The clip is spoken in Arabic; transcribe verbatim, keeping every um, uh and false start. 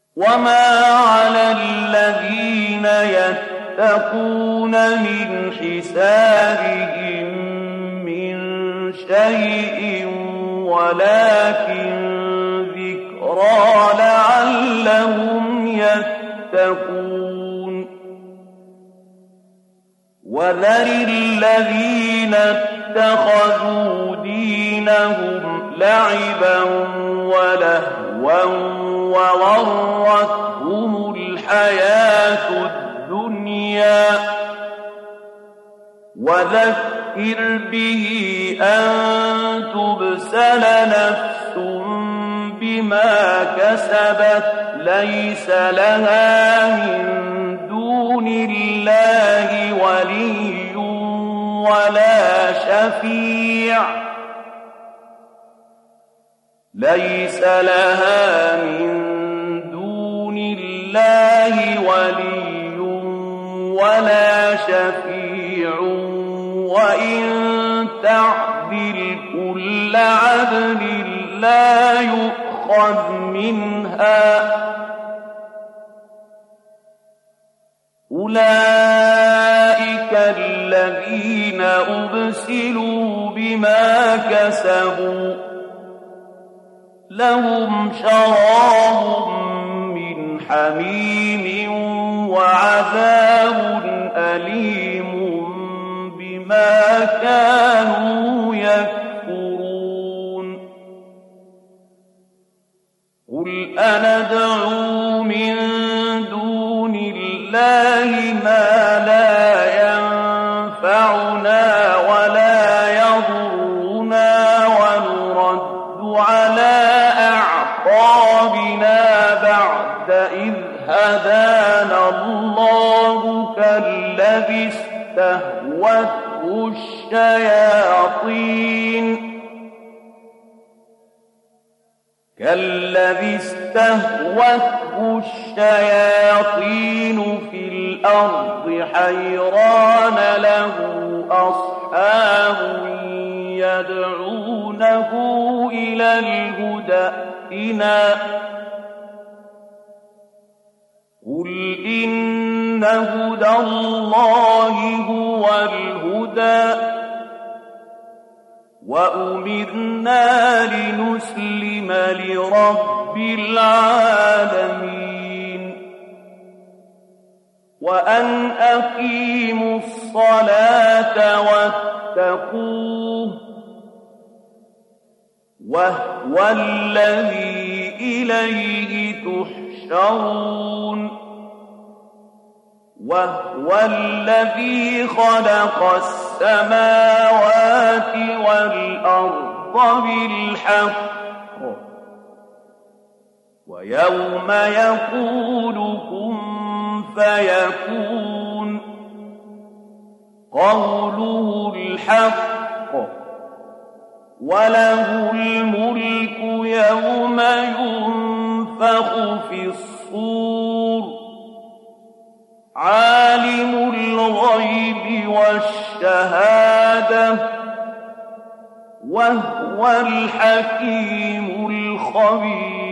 وما على الذين يتقون من حسابهم من شيء ولكن ذكرى لعلهم يتقون وذر الذين اتخذوا دينهم لعبا ولهوا وغرتهم الحياة الدنيا وذكر به أن تبسل نفس بما كسبت ليس لها من دون الله ولي ولا شفيع ليس لها من دون الله ولي ولا شفيع وإن تعدل كل عدل لا يؤخذ منها أولئك الذين أبسلوا بما كسبوا لهم شراب من حميم وعذاب أليم بما كانوا يكفرون قل أندعو من دون الله ما لا ينفعنا ولا يضرنا ونرد على أعقابنا بعد إذ هدانا الله كالذي استهوته الشياطين كالذي استهوته الشياطين في الأرض حيران له أصحاب يدعونه إلى الهدى ائتنا قل إن هدى الله هو الهدى وأمرنا لنسلم لرب العالمين وأن أقيموا الصلاة واتقوه وهو الذي إليه تحشرون وهو الذي خلق السماوات والأرض بالحق ويوم يقول كن فيكون قوله الحق وله الملك يوم ينفخ في الصور عالم الغيب والشهادة وهو الحكيم الخبير